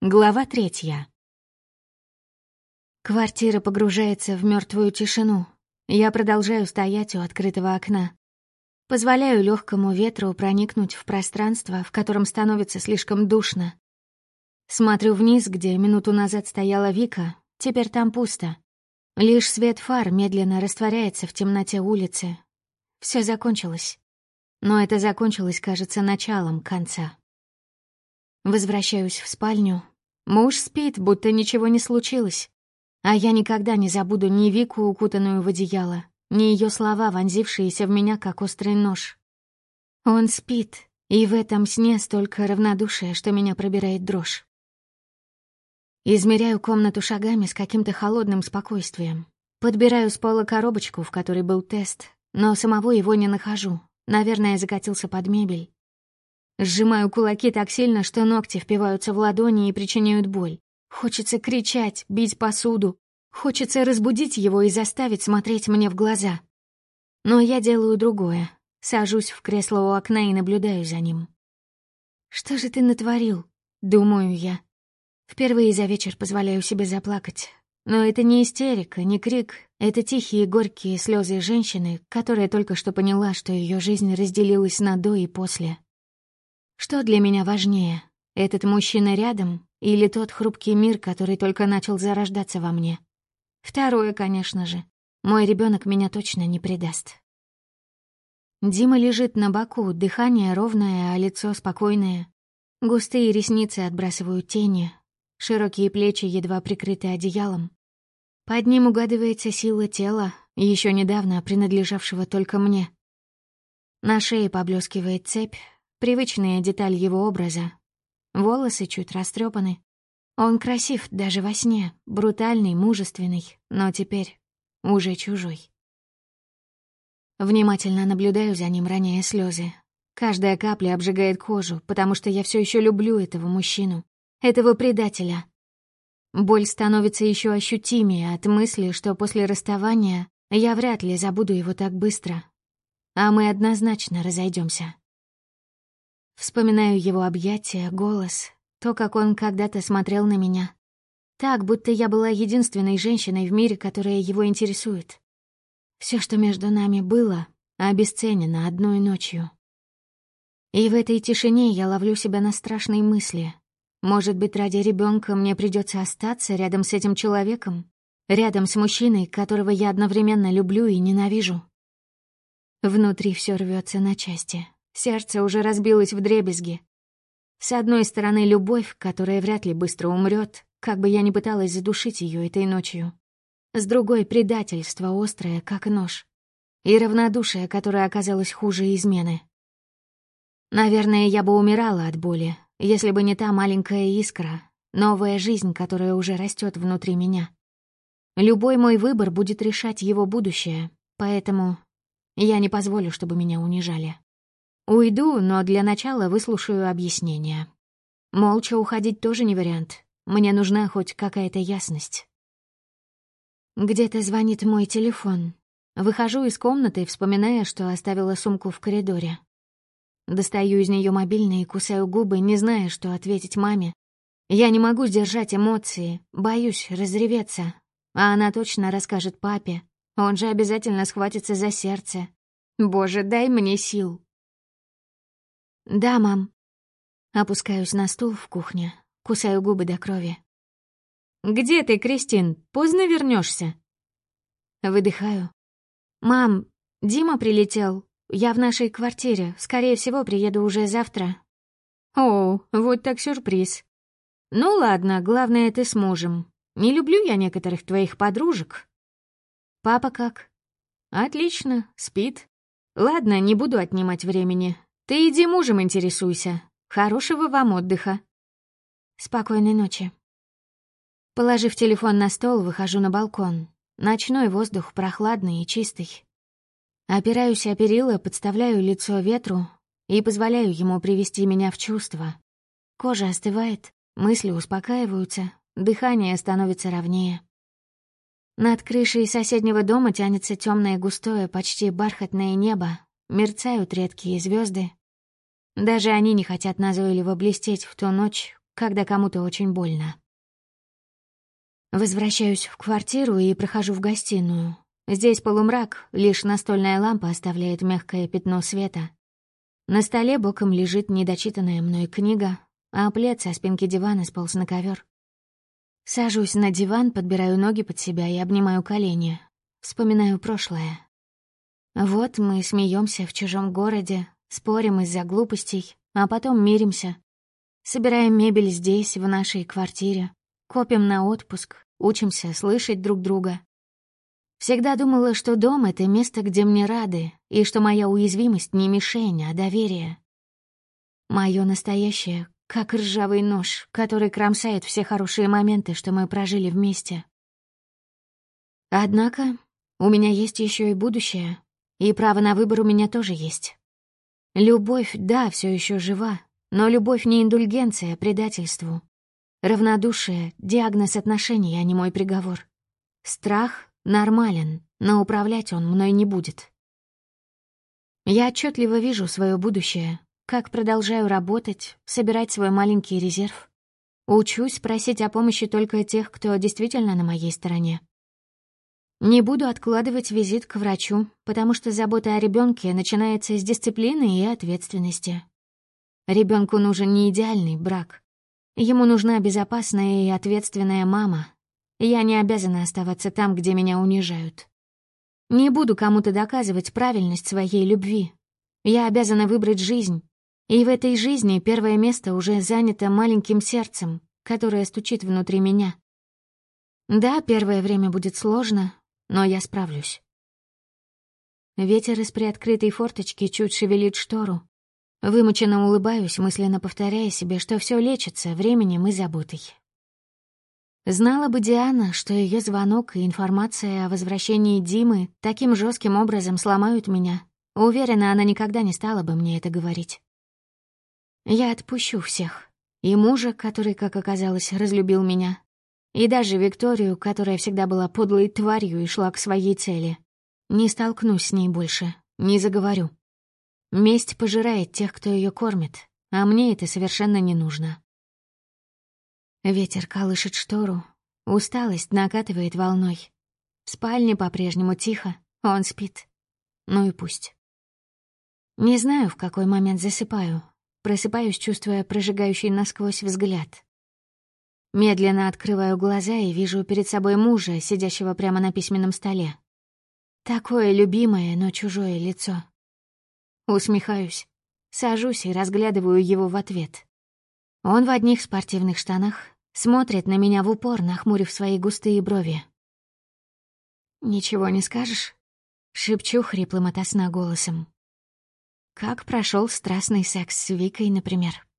Глава 3. Квартира погружается в мертвую тишину. Я продолжаю стоять у открытого окна. Позволяю легкому ветру проникнуть в пространство, в котором становится слишком душно. Смотрю вниз, где минуту назад стояла Вика, теперь там пусто. Лишь свет фар медленно растворяется в темноте улицы. Все закончилось. Но это закончилось, кажется, началом конца. Возвращаюсь в спальню. Муж спит, будто ничего не случилось. А я никогда не забуду ни Вику, укутанную в одеяло, ни ее слова, вонзившиеся в меня, как острый нож. Он спит, и в этом сне столько равнодушия, что меня пробирает дрожь. Измеряю комнату шагами с каким-то холодным спокойствием. Подбираю с пола коробочку, в которой был тест, но самого его не нахожу. Наверное, закатился под мебель. Сжимаю кулаки так сильно, что ногти впиваются в ладони и причиняют боль. Хочется кричать, бить посуду. Хочется разбудить его и заставить смотреть мне в глаза. Но я делаю другое. Сажусь в кресло у окна и наблюдаю за ним. «Что же ты натворил?» — думаю я. Впервые за вечер позволяю себе заплакать. Но это не истерика, не крик. Это тихие горькие слезы женщины, которая только что поняла, что ее жизнь разделилась на до и после. Что для меня важнее, этот мужчина рядом или тот хрупкий мир, который только начал зарождаться во мне? Второе, конечно же. Мой ребенок меня точно не предаст. Дима лежит на боку, дыхание ровное, а лицо спокойное. Густые ресницы отбрасывают тени, широкие плечи едва прикрыты одеялом. Под ним угадывается сила тела, еще недавно принадлежавшего только мне. На шее поблескивает цепь, привычная деталь его образа. Волосы чуть растрепаны. Он красив даже во сне, брутальный, мужественный, но теперь уже чужой. Внимательно наблюдаю за ним, роняя слезы. Каждая капля обжигает кожу, потому что я все еще люблю этого мужчину, этого предателя. Боль становится еще ощутимее от мысли, что после расставания я вряд ли забуду его так быстро. А мы однозначно разойдемся. Вспоминаю его объятия, голос, то, как он когда-то смотрел на меня. Так, будто я была единственной женщиной в мире, которая его интересует. Все, что между нами было, обесценено одной ночью. И в этой тишине я ловлю себя на страшной мысли. Может быть, ради ребенка мне придется остаться рядом с этим человеком, рядом с мужчиной, которого я одновременно люблю и ненавижу. Внутри все рвется на части. Сердце уже разбилось вдребезги. С одной стороны, любовь, которая вряд ли быстро умрет, как бы я ни пыталась задушить ее этой ночью. С другой — предательство острое, как нож. И равнодушие, которое оказалось хуже измены. Наверное, я бы умирала от боли, если бы не та маленькая искра, новая жизнь, которая уже растет внутри меня. Любой мой выбор будет решать его будущее, поэтому я не позволю, чтобы меня унижали. Уйду, но для начала выслушаю объяснения. Молча уходить тоже не вариант. Мне нужна хоть какая-то ясность. Где-то звонит мой телефон. Выхожу из комнаты, вспоминая, что оставила сумку в коридоре. Достаю из нее мобильный и кусаю губы, не зная, что ответить маме. Я не могу сдержать эмоции, боюсь разреветься. А она точно расскажет папе. Он же обязательно схватится за сердце. Боже, дай мне сил. «Да, мам». Опускаюсь на стул в кухне, кусаю губы до крови. «Где ты, Кристин? Поздно вернешься? Выдыхаю. «Мам, Дима прилетел. Я в нашей квартире. Скорее всего, приеду уже завтра». «О, вот так сюрприз. Ну ладно, главное, ты с мужем. Не люблю я некоторых твоих подружек». «Папа как?» «Отлично, спит. Ладно, не буду отнимать времени. Ты иди мужем интересуйся. Хорошего вам отдыха». «Спокойной ночи». Положив телефон на стол, выхожу на балкон. Ночной воздух прохладный и чистый. Опираюсь о перила, подставляю лицо ветру и позволяю ему привести меня в чувство. Кожа остывает, мысли успокаиваются, дыхание становится ровнее. Над крышей соседнего дома тянется темное густое, почти бархатное небо, мерцают редкие звезды. Даже они не хотят назойливо блестеть в ту ночь, когда кому-то очень больно. Возвращаюсь в квартиру и прохожу в гостиную. Здесь полумрак, лишь настольная лампа оставляет мягкое пятно света. На столе боком лежит недочитанная мной книга, а плед со спинки дивана сполз на ковер. Сажусь на диван, подбираю ноги под себя и обнимаю колени. Вспоминаю прошлое. Вот мы смеемся в чужом городе, спорим из-за глупостей, а потом миримся. Собираем мебель здесь, в нашей квартире, копим на отпуск, учимся слышать друг друга. Всегда думала, что дом — это место, где мне рады, и что моя уязвимость не мишень, а доверие. Моё настоящее — как ржавый нож, который кромсает все хорошие моменты, что мы прожили вместе. Однако у меня есть еще и будущее, и право на выбор у меня тоже есть. Любовь, да, все еще жива, но любовь не индульгенция предательству. Равнодушие — диагноз отношений, а не мой приговор. Страх нормален, но управлять он мной не будет. Я отчетливо вижу свое будущее, как продолжаю работать, собирать свой маленький резерв. Учусь просить о помощи только тех, кто действительно на моей стороне. Не буду откладывать визит к врачу, потому что забота о ребенке начинается с дисциплины и ответственности. Ребенку нужен не идеальный брак. Ему нужна безопасная и ответственная мама. Я не обязана оставаться там, где меня унижают. Не буду кому-то доказывать правильность своей любви. Я обязана выбрать жизнь. И в этой жизни первое место уже занято маленьким сердцем, которое стучит внутри меня. Да, первое время будет сложно, но я справлюсь. Ветер из приоткрытой форточки чуть шевелит штору. Вымученно улыбаюсь, мысленно повторяя себе, что все лечится временем и заботой. Знала бы Диана, что ее звонок и информация о возвращении Димы таким жестким образом сломают меня. Уверена, она никогда не стала бы мне это говорить. Я отпущу всех. И мужа, который, как оказалось, разлюбил меня. И даже Викторию, которая всегда была подлой тварью и шла к своей цели. Не столкнусь с ней больше, не заговорю. Месть пожирает тех, кто ее кормит, а мне это совершенно не нужно. Ветер колышет штору, усталость накатывает волной. В спальне по-прежнему тихо, он спит. Ну и пусть. Не знаю, в какой момент засыпаю. Просыпаюсь, чувствуя прожигающий насквозь взгляд. Медленно открываю глаза и вижу перед собой мужа, сидящего прямо на письменном столе. Такое любимое, но чужое лицо. Усмехаюсь, сажусь и разглядываю его в ответ. Он в одних спортивных штанах, смотрит на меня в упор, нахмурив свои густые брови. «Ничего не скажешь?» — шепчу хриплым ото сна голосом. «Как прошел страстный секс с Викой, например?»